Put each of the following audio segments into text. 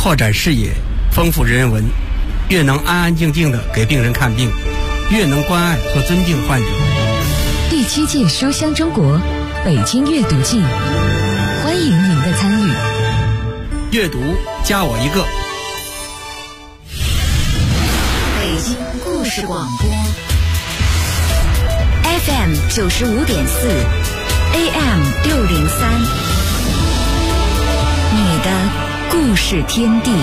拓展视野，丰富人文，越能安安静静地给病人看病，越能关爱和尊敬患者。 第7届书香中国北京阅读季，欢迎您的参与。 阅读加我一个。 北京故事广播 FM 95.4 AM 603，你的故事天地。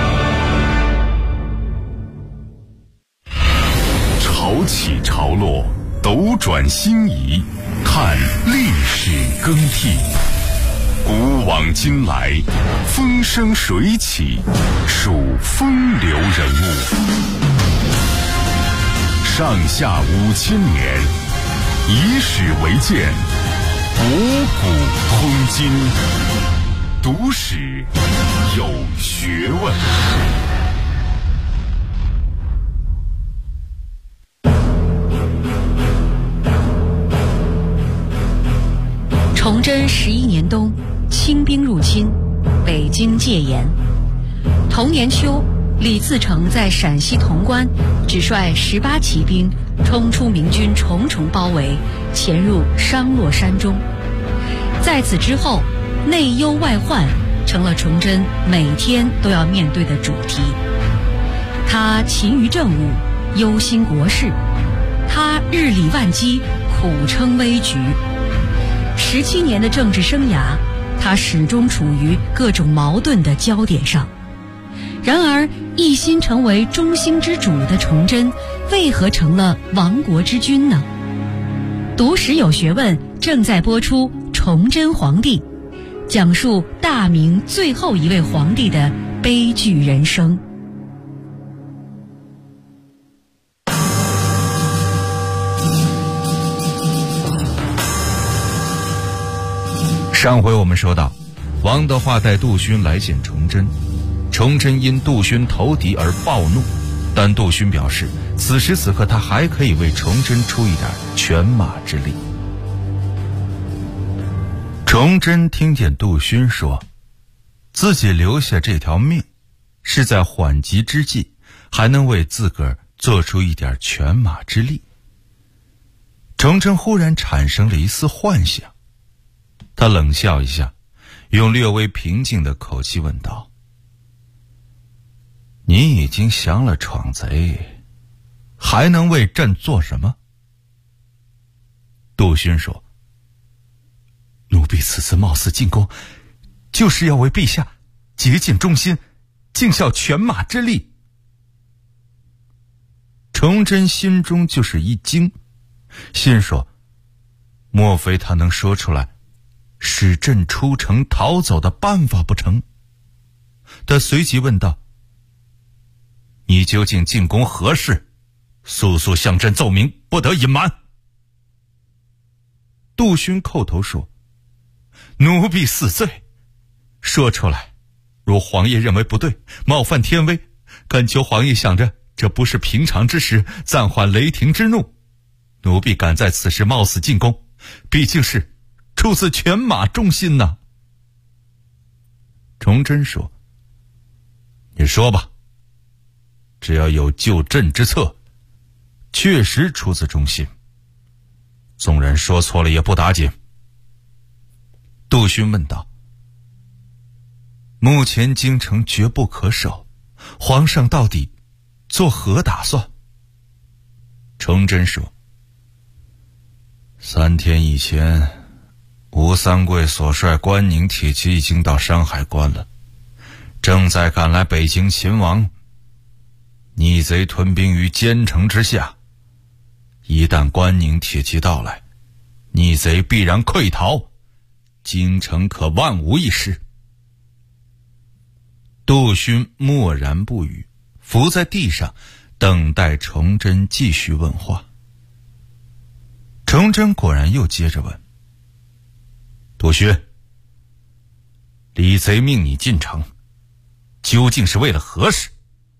潮起潮落，斗转星移，看历史更替。古往今来，风生水起，数风流人物。上下5000年，以史为鉴，博古通今。读史有学问。 崇祯11年冬，清兵入侵，北京戒严。同年秋，李自成在陕西潼关只率18骑兵冲出明军重重包围，潜入商洛山中。在此之后，内忧外患成了崇祯每天都要面对的主题。他勤于政务，忧心国事，他日理万机，苦撑危局。17年的政治生涯，他始终处于各种矛盾的焦点上。然而，一心成为中兴之主的崇祯，为何成了亡国之君呢？读史有学问正在播出《崇祯皇帝》，讲述大明最后一位皇帝的悲剧人生。 上回我们说到，王德化带杜勋来见崇祯，崇祯因杜勋投敌而暴怒，但杜勋表示此时此刻他还可以为崇祯出一点犬马之力。崇祯听见杜勋说自己留下这条命是在缓急之际还能为自个儿做出一点犬马之力，崇祯忽然产生了一丝幻想。他冷笑一下，用略微平静的口气问道：你已经降了闯贼，还能为朕做什么？杜勋说：奴婢此次冒死进宫，就是要为陛下竭尽忠心，尽效犬马之力。崇祯心中就是一惊，心说莫非他能说出来使朕出城逃走的办法不成？他随即问道：你究竟进宫何事？速速向朕奏明，不得隐瞒。杜勋叩头说：奴婢死罪，说出来如皇爷认为不对，冒犯天威，恳求皇爷想着这不是平常之时，暂缓雷霆之怒。奴婢敢在此时冒死进宫，毕竟是出自犬马忠心呐。崇祯说：你说吧，只要有救朕之策，确实出自忠心，纵然说错了也不打紧。杜勋问道：目前京城绝不可守，皇上到底作何打算？崇祯说：3天以前，吴三桂所率关宁铁骑已经到山海关了，正在赶来北京擒王。逆贼屯兵于坚城之下，一旦关宁铁骑到来，逆贼必然溃逃，京城可万无一失。杜勋默然不语，伏在地上等待崇祯继续问话。崇祯果然又接着问：杜勋，李贼命你进城，究竟是为了何事？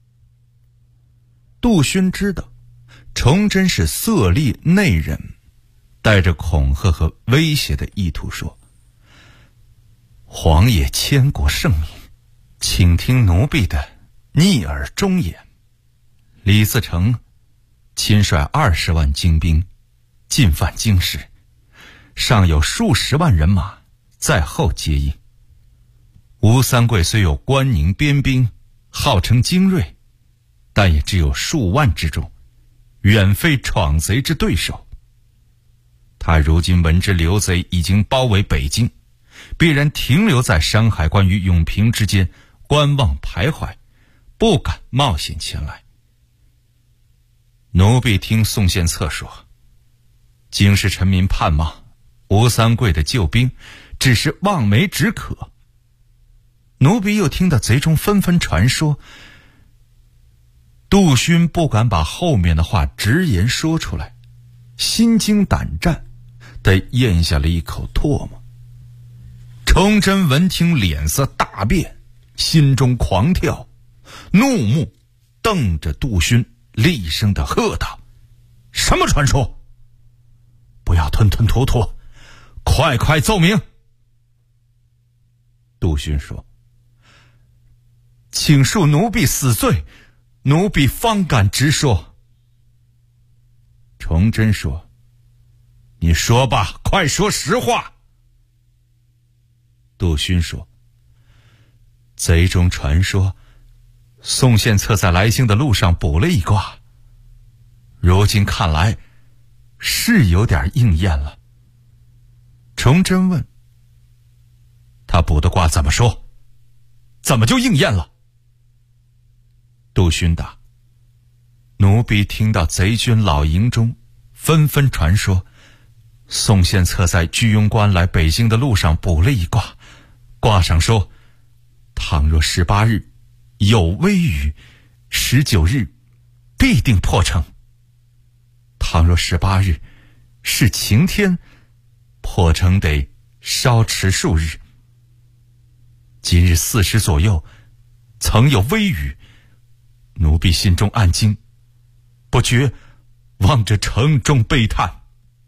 杜勋知道崇祯是色厉内荏，带着恐吓和威胁的意图说：皇爷千古圣明， 请听奴婢的逆耳忠言。李自成亲率20万精兵进犯京师，尚有数十万人马在后接应。吴三桂虽有关宁边兵，号称精锐，但也只有数万之众，远非闯贼之对手。他如今闻知刘贼已经包围北京，必然停留在山海关与永平之间观望徘徊，不敢冒险前来。奴婢听宋献策说，京师臣民盼望吴三桂的救兵，只是望梅止渴。奴婢又听到贼中纷纷传说，杜勋不敢把后面的话直言说出来，心惊胆战地咽下了一口唾沫。崇祯闻听，脸色大变，心中狂跳，怒目瞪着杜勋，厉声地喝道：什么传说？不要吞吞吐吐，快快奏明。杜勋说：请恕奴婢死罪，奴婢方敢直说。崇祯说：你说吧，快说实话。杜勋说：贼中传说宋献策在来京的路上卜了一卦，如今看来是有点应验了。崇祯问：他卜的卦怎么说？怎么就应验了？杜勋答：奴婢听到贼军老营中纷纷传说，宋献策在居庸关来北京的路上卜了一卦，卦上说，倘若18日有微雨，19日必定破城；倘若18日是晴天，破城得稍迟数日。今日4时左右曾有微雨，奴婢心中暗惊，不觉望着城中悲叹。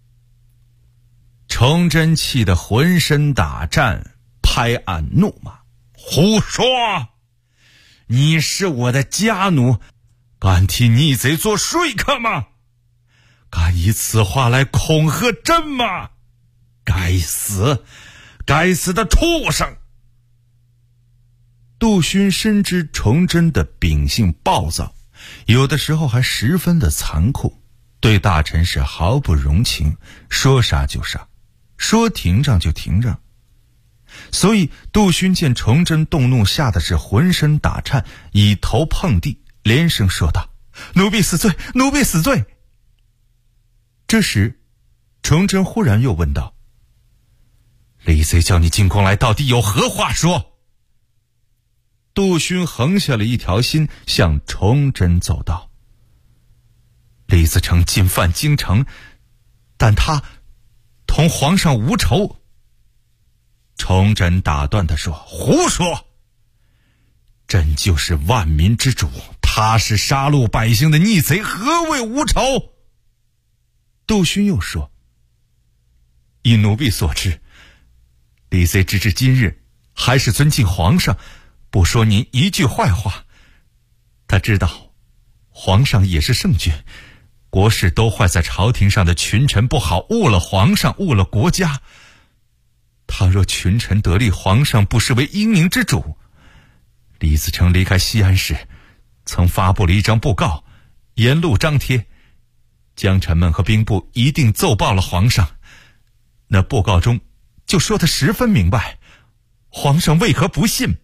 崇祯气得浑身打颤，拍案怒骂：胡说！你是我的家奴，敢替逆贼做说客吗？敢以此话来恐吓朕吗？该死，该死的畜生！杜勋深知崇祯的秉性暴躁，有的时候还十分的残酷，对大臣是毫不容情，说杀就杀，说停让就停让。所以杜勋见崇祯动怒，吓得是浑身打颤，以头碰地，连声说道：奴婢死罪，奴婢死罪。这时崇祯忽然又问道：李贼叫你进宫来，到底有何话说？杜勋横下了一条心，向崇祯走道：李自成进犯京城，但他同皇上无仇。崇祯打断他说：胡说！朕就是万民之主，他是杀戮百姓的逆贼，何谓无仇？杜勋又说：依奴婢所知，李贼直至今日还是尊敬皇上，不说您一句坏话。他知道皇上也是圣君，国事都坏在朝廷上的群臣不好，误了皇上，误了国家。倘若群臣得利，皇上不视为英明之主。李自成离开西安时，曾发布了一张布告，沿路张贴，江臣们和兵部一定奏报了皇上。那布告中就说得十分明白，皇上为何不信？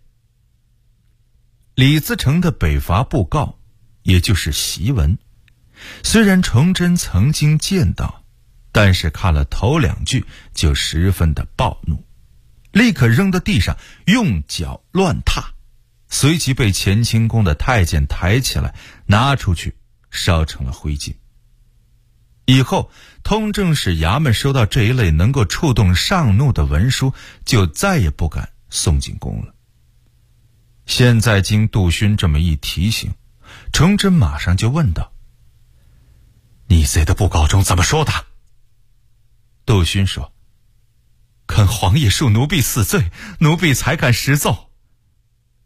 李自成的北伐布告，也就是檄文，虽然崇祯曾经见到，但是看了头2句就十分的暴怒，立刻扔到地上，用脚乱踏，随即被乾清宫的太监抬起来，拿出去烧成了灰烬。以后通政使衙门收到这一类能够触动上怒的文书，就再也不敢送进宫了。现在经杜勋这么一提醒，崇祯马上就问道：逆贼的布告中怎么说的？杜勋说：肯皇爷恕奴婢死罪，奴婢才敢实奏。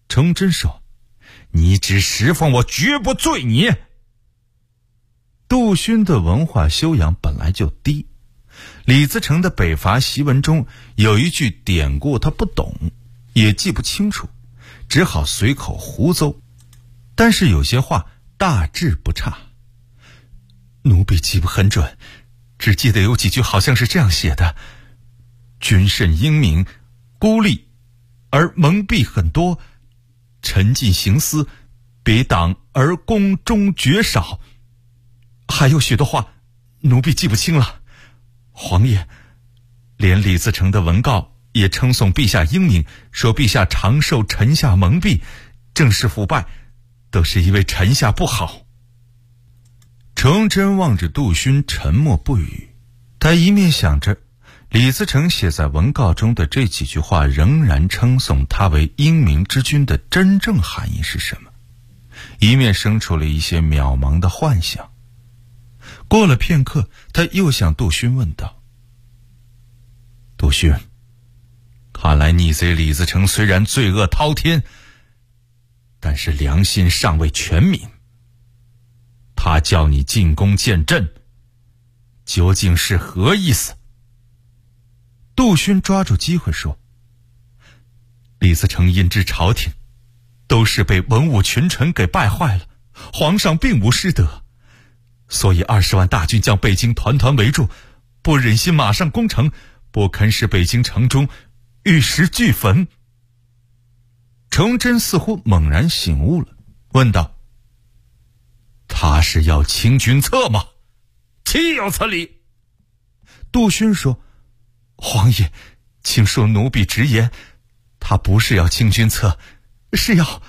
崇祯说：“你只侍奉我，绝不罪你。”杜勋的文化修养本来就低，李自成的北伐檄文中有一句典故他不懂，也记不清楚，只好随口胡诌，但是有些话大致不差。奴婢记不很准，只记得有几句好像是这样写的：君甚英明，孤立而蒙蔽很多，沉浸行思，别党而宫中绝少。还有许多话奴婢记不清了。皇爷，连李自成的文告也称颂陛下英明，说陛下长受臣下蒙蔽，政事腐败，都是因为臣下不好。崇祯望着杜勋沉默不语，他一面想着李自成写在文告中的这几句话仍然称颂他为英明之君的真正含义是什么，一面生出了一些渺茫的幻想。过了片刻，他又向杜勋问道：“杜勋，看来逆贼李自成虽然罪恶滔天，但是良心尚未全泯。他叫你进宫见朕，究竟是何意思？”杜勋抓住机会说：“李自成因知朝廷都是被文武群臣给败坏了，皇上并无失德，所以20万大军将北京团团围住，不忍心马上攻城，不肯使北京城中玉石俱焚。”崇祯似乎猛然醒悟了，问道：“他是要清君侧吗？岂有此理！”杜勋说：“皇爷，请恕奴婢直言，他不是要清君侧，是要……”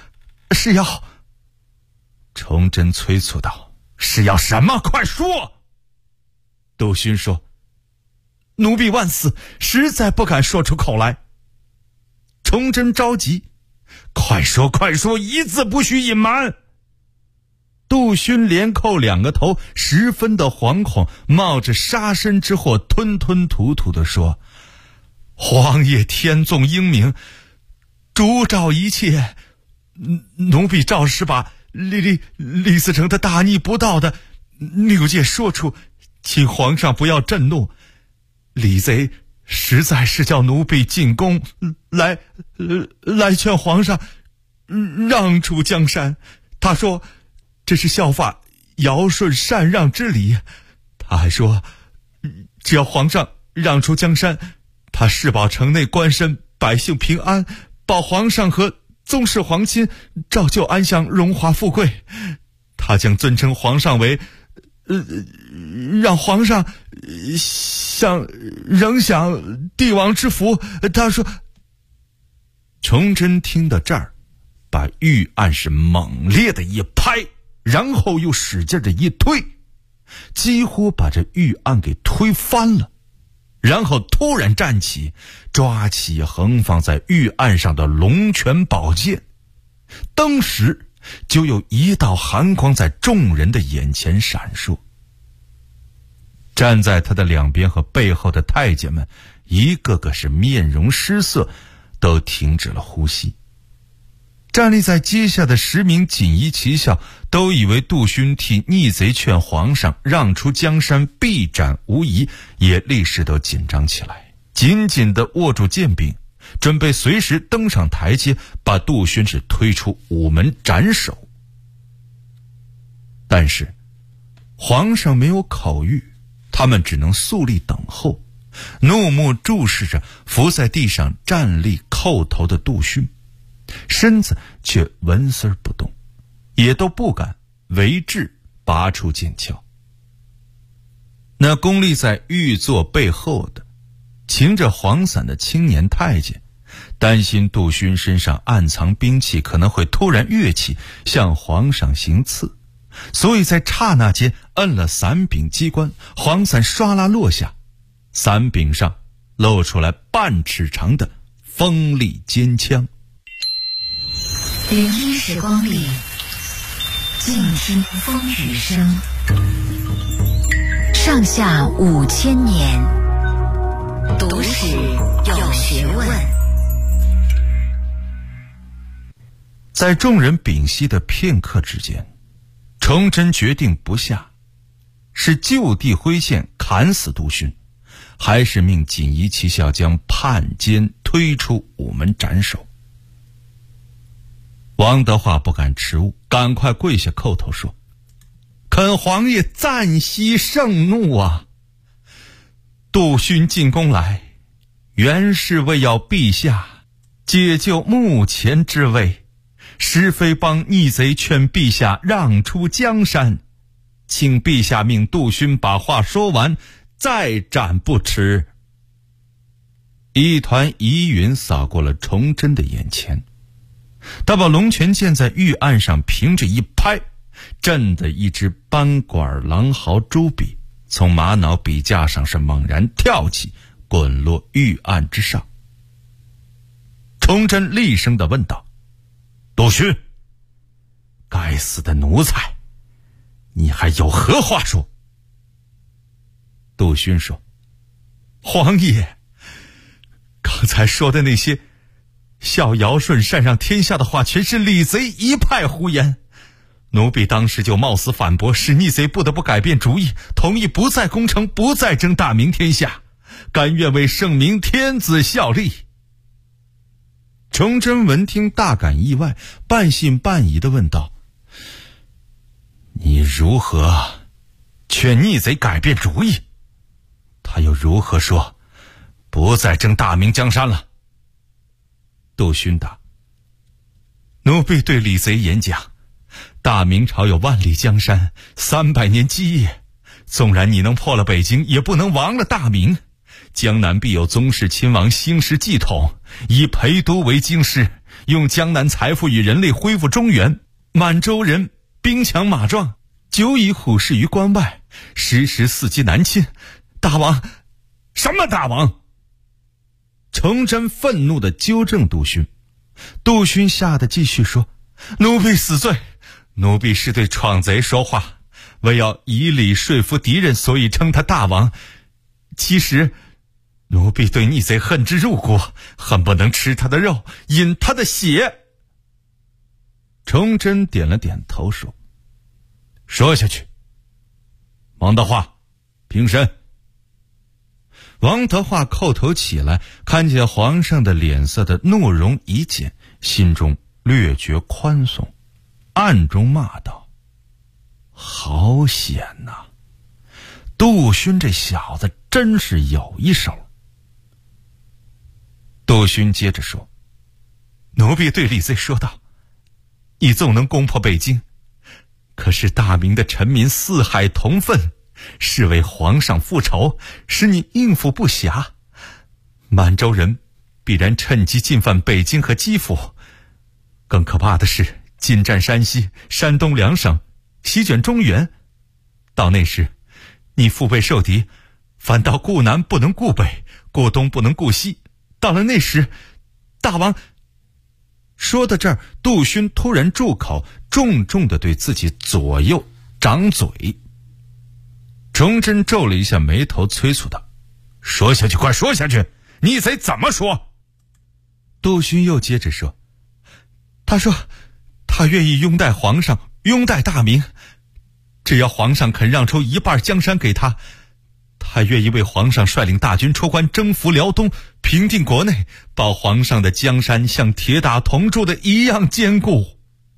崇祯催促道：“是要什么？快说！”杜勋说：“奴婢万死，实在不敢说出口来。”崇祯着急：“快说快说，一字不许隐瞒！”杜勋连叩2个头，十分的惶恐，冒着杀身之祸，吞吞吐吐地说：“皇爷天纵英明，主照一切，奴婢照实把李自成的大逆不道的谬戒说出，请皇上不要震怒。李贼实在是叫奴婢进宫来劝皇上让出江山。他说这是效法尧舜禅让之礼。他还说只要皇上让出江山，他誓保城内官绅百姓平安，保皇上和宗室皇亲照旧安享荣华富贵。他将尊称皇上为让皇上仍享帝王之福。他说……”崇祯听到这儿，把御案是猛烈的一拍，然后又使劲的一推，几乎把这御案给推翻了，然后突然站起，抓起横放在御案上的龙泉宝剑，当时就有一道寒光在众人的眼前闪烁。站在他的两边和背后的太监们一个个是面容失色，都停止了呼吸。站立在阶下的10名锦衣旗校都以为杜勋替逆贼劝皇上让出江山必斩无疑，也立时都紧张起来，紧紧地握住剑柄，准备随时登上台阶，把杜勋是推出午门斩首。但是皇上没有口谕，他们只能肃立等候，怒目注视着伏在地上站立叩头的杜勋，身子却纹丝不动，也都不敢为之拔出剑鞘。那恭立在御座背后的擎着黄伞的青年太监，担心杜勋身上暗藏兵器可能会突然跃起向皇上行刺，所以在刹那间摁了伞柄机关，黄伞唰啦落下，伞柄上露出来半尺长的锋利尖枪。 聆听时光里，静听风雨声。上下5000年，读史有学问。 在众人屏息的片刻之间，崇祯决定不下，是就地挥剑砍死杜勋，还是命锦衣骑校将叛奸推出午门斩首。王德化不敢迟误，赶快跪下叩头说：恳皇爷暂息盛怒啊！杜勋进宫来，原是为要陛下解救目前之危，实非帮逆贼劝陛下让出江山，请陛下命杜勋把话说完，再斩不迟。一团疑云扫过了崇祯的眼前，他把龙泉剑在玉案上凭着一拍，震得一只斑管狼毫朱笔从玛瑙笔架上是猛然跳起，滚落玉案之上。崇祯厉声地问道：杜勋，该死的奴才，你还有何话说？杜勋说：皇爷，刚才说的那些孝尧舜禅让天下的话，全是李贼一派胡言。奴婢当时就冒死反驳，使逆贼不得不改变主意，同意不再攻城，不再争大明天下，甘愿为圣明天子效力。崇祯闻听大感意外，半信半疑地问道：你如何劝逆贼改变主意？他又如何说不再争大明江山了？杜勋答：奴婢对李贼演讲，大明朝有万里江山，300年基业，纵然你能破了北京，也不能亡了大明。江南必有宗室亲王兴师继统，以陪都为京师，用江南财富与人类恢复中原。满洲人兵强马壮，久已虎视于关外，时时伺机南侵。大王，什么大王？崇祯愤怒地纠正杜勋。杜勋吓得继续说：奴婢死罪，奴婢是对闯贼说话，为要以理说服敌人，所以称他大王。其实奴婢对逆贼恨之入骨，恨不能吃他的肉，饮他的血。崇祯点了点头说：说下去。王德化，平身。王德化叩头起来，看见皇上的脸色的怒容一减，心中略觉宽松，暗中骂道：好险呐！杜勋这小子真是有一手。杜勋接着说：奴婢对李贼说道：你纵能攻破北京，可是大明的臣民四海同愤，是为皇上复仇，使你应付不暇。满洲人必然趁机进犯北京和基辅，更可怕的是进占山西、山东2省，席卷中原。到那时，你腹背受敌，反倒顾南不能顾北，顾东不能顾西。到了那时，大王……说到这儿，杜勋突然住口，重重地对自己左右掌嘴。崇祯皱了一下眉头，催促道：说下去，快说下去，逆贼怎么说？杜勋又接着说：他说他愿意拥戴皇上，拥戴大明，只要皇上肯让出一半江山给他，他愿意为皇上率领大军出关，征服辽东，平定国内，保皇上的江山像铁打铜铸的一样坚固。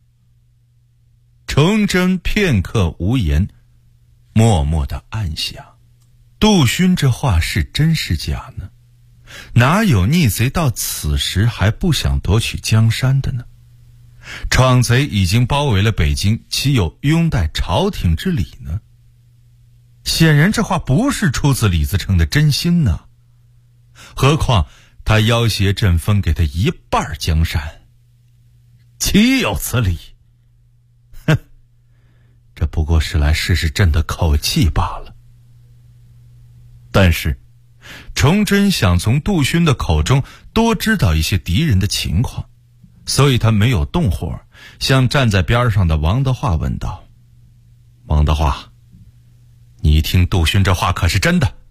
崇祯片刻无言，默默地暗想：杜勋这话是真是假呢？哪有逆贼到此时还不想夺取江山的呢？闯贼已经包围了北京，岂有拥戴朝廷之理呢？显然这话不是出自李自成的真心呢。何况他要挟朕分给他一半江山，岂有此理？哼，这不过是来试试朕的口气罢了。但是崇祯想从杜勋的口中多知道一些敌人的情况，所以他没有动火，向站在边上的王德化问道：王德化，你听杜勋这话可是真的？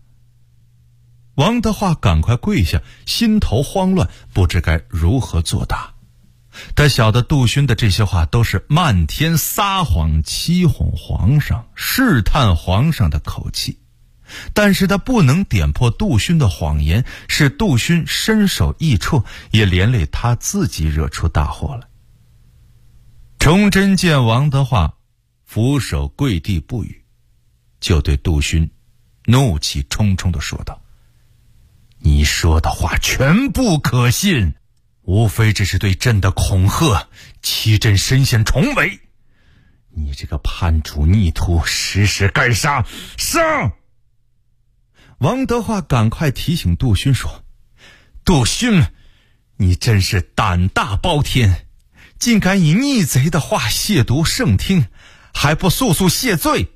王德化赶快跪下，心头慌乱，不知该如何作答。 他晓得杜勋的这些话都是漫天撒谎欺哄皇上，试探皇上的口气，但是他不能点破杜勋的谎言，使杜勋身首异处，也连累他自己惹出大祸来。崇祯见王德化俯首跪地不语，就对杜勋怒气冲冲地说道：你说的话全不可信，无非只是对朕的恐吓，欺朕身陷重围。你这个叛主逆徒，实实该杀！杀！王德化赶快提醒杜勋说：杜勋，你真是胆大包天，竟敢以逆贼的话亵渎圣听，还不速速谢罪！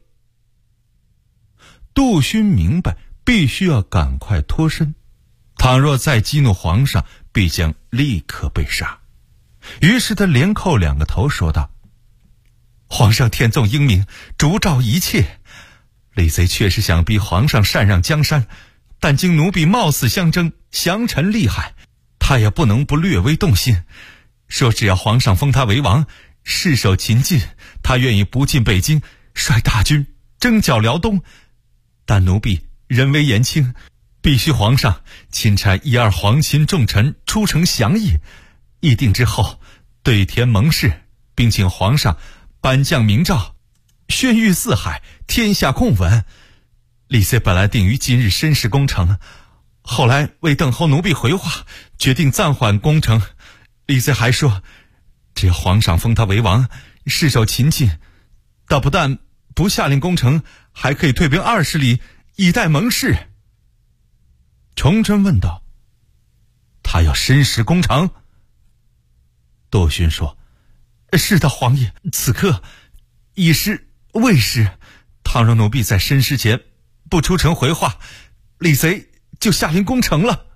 杜勋明白必须要赶快脱身，倘若再激怒皇上，必将立刻被杀。于是他连叩2个头说道：皇上天纵英明，烛照一切，李贼确实想逼皇上禅让江山，但经奴婢冒死相争，降臣厉害，他也不能不略微动心，说只要皇上封他为王，世守秦晋，他愿意不进北京，率大军征剿辽东。但奴婢人微言轻，必须皇上钦差1、2皇亲重臣出城降议，议定之后对天盟誓，并请皇上颁降明诏，宣谕四海，天下共稳。李贼本来定于今日申时攻城，后来为等候奴婢回话，决定暂缓攻城。李贼还说，只要皇上封他为王，世守秦晋，倒不但不下令攻城，还可以退兵20里，以待盟誓。崇祯问道：他要申时攻城？杜勋说：是的，皇爷，此刻已是未时，倘若奴婢在申时前不出城回话，李贼就下令攻城了。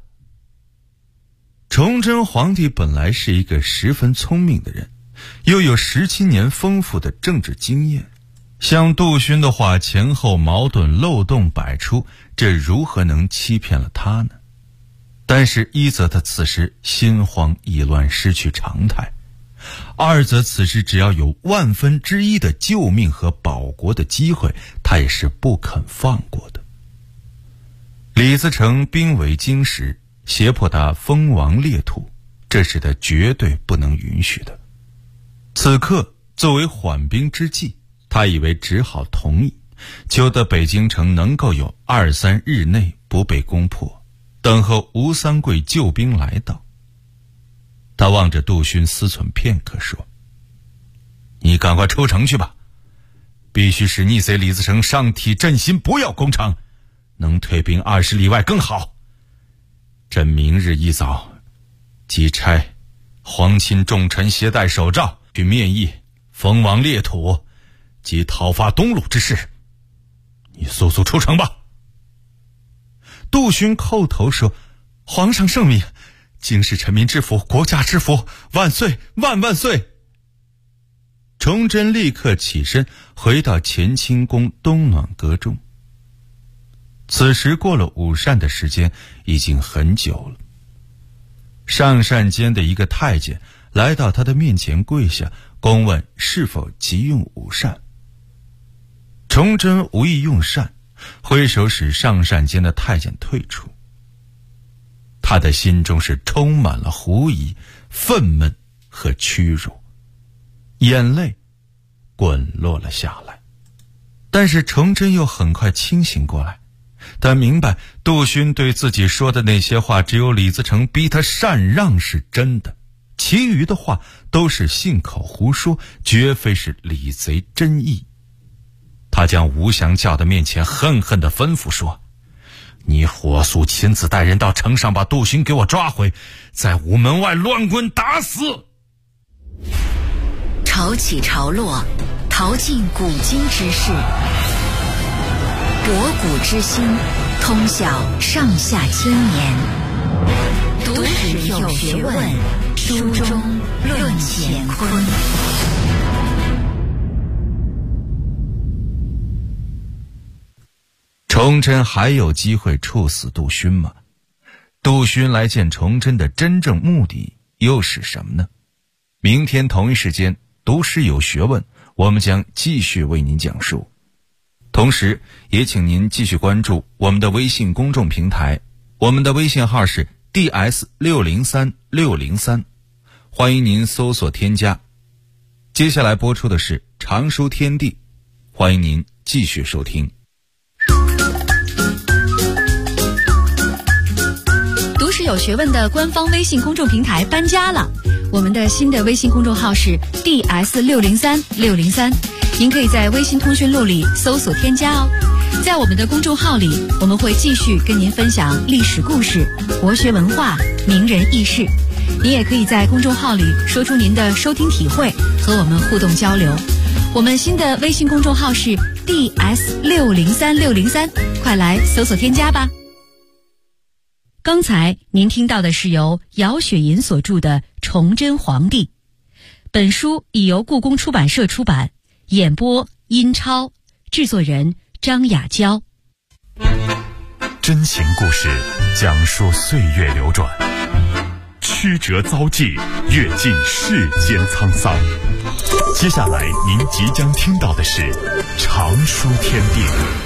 崇祯皇帝本来是一个十分聪明的人，又有17年丰富的政治经验，像杜勋的话前后矛盾漏洞百出，这如何能欺骗了他呢？但是一则他此时心慌意乱，失去常态；二则此时只要有1/1000的救命和保国的机会，他也是不肯放过的。李自成兵围京师，胁迫他封王列土，这是他绝对不能允许的。此刻作为缓兵之计，他以为只好同意，求得北京城能够有2、3日内不被攻破，等候吴三桂救兵来到。他望着杜勋思忖片刻说：你赶快出城去吧，必须使逆贼李自成上体朕心，不要攻城，能退兵20里外更好。朕明日一早即差皇亲重臣携带手诏去面议封王列土及讨伐东路之事，你速速出城吧。杜勋叩头说：皇上圣明，京师臣民之福，国家之福，万岁万万岁。崇祯立刻起身回到乾清宫东暖阁中。此时过了午膳的时间已经很久了。上膳间的一个太监来到他的面前跪下，公问是否急用午膳。崇祯无意用膳，挥手使上膳间的太监退出。他的心中是充满了狐疑、愤懑和屈辱，眼泪滚落了下来。但是崇祯又很快清醒过来，他明白杜勋对自己说的那些话，只有李自成逼他禅让是真的，其余的话都是信口胡说，绝非是李贼真意。他将吴祥叫到面前，恨恨地吩咐说：你火速亲自带人到城上，把杜勋给我抓回，在午门外乱棍打死。 潮起潮落，淘尽古今之事，博古之今，通晓上下千年。读史有学问，书中论乾坤。 崇祯还有机会处死杜勋吗？杜勋来见崇祯的真正目的又是什么呢？ 明天同一时间，读诗有学问，我们将继续为您讲述。同时也请您继续关注我们的微信公众平台，我们的微信号是 DS603603，欢迎您搜索添加。接下来播出的是常书天地，欢迎您继续收听。 读诗有学问的官方微信公众平台搬家了，我们的新的微信公众号是 DS603603，您可以在微信通讯录里搜索添加哦。在我们的公众号里，我们会继续跟您分享历史故事、国学文化、名人轶事。您也可以在公众号里说出您的收听体会，和我们互动交流。我们新的微信公众号是 DS603603，快来搜索添加吧。刚才您听到的是由姚雪银所著的《崇祯皇帝》，本书已由故宫出版社出版，演播殷超，制作人张雅娇。 真情故事，讲述岁月流转，曲折遭际，阅尽世间沧桑。接下来您即将听到的是常书天地。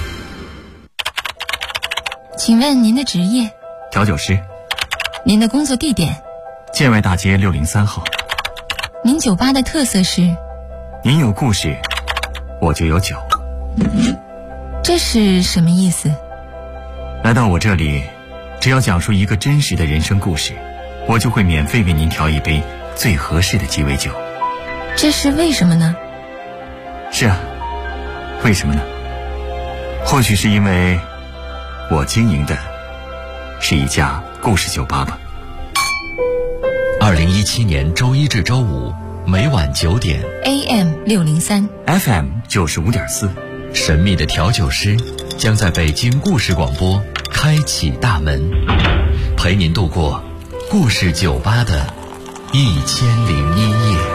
请问您的职业？ 调酒师。 您的工作地点？ 建外大街603号。 您酒吧的特色是？ 您有故事，我就有酒。 这是什么意思？ 来到我这里，只要讲述一个真实的人生故事，我就会免费为您调一杯最合适的鸡尾酒。 这是为什么呢？ 是啊，为什么呢？或许是因为我经营的是一家故事酒吧吧。 2017年周一至周五每晚9点 AM603 FM 95.4， 神秘的调酒师将在北京故事广播开启大门，陪您度过故事酒吧的1001夜。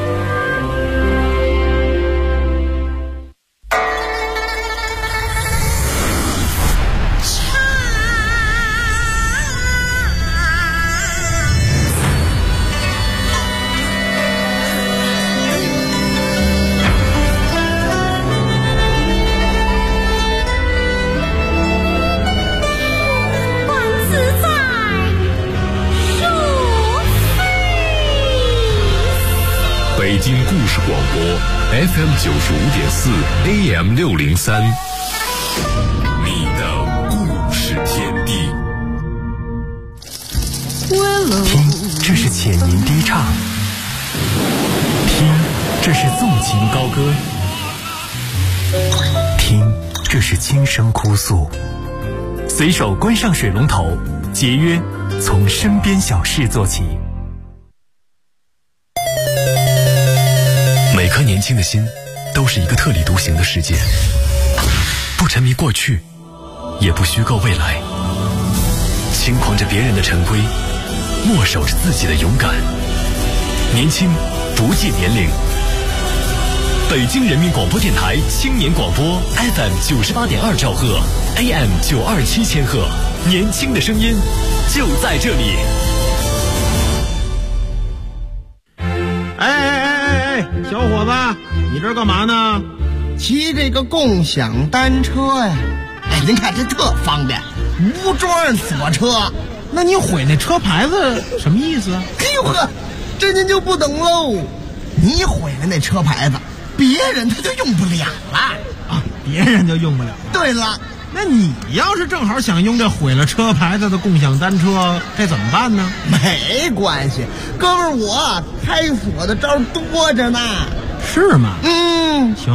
北京故事广播 FM 95.4 AM603，你的故事天地。 听，这是浅吟低唱；听，这是纵情高歌；听，这是轻声哭诉。随手关上水龙头，节约从身边小事做起。每颗年轻的心都是一个特立独行的世界，不沉迷过去，也不虚构未来，轻狂着别人的陈规，默守着自己的勇敢。年轻不计年龄。北京人民广播电台青年广播 FM 98.2兆赫 AM 927千赫，年轻的声音就在这里。 小伙子，你这干嘛呢？ 骑这个共享单车呀！哎，您看这特方便，无桩锁车。 那你毁那车牌子什么意思啊？ 哎呦呵，这您就不懂喽。你毁了那车牌子，别人他就用不了了啊，别人就用不了了。 对了， 那你要是正好想用这毁了车牌子的共享单车，这怎么办呢？ 没关系，哥们儿，我开锁的招多着呢。 是吗？ 嗯， 行。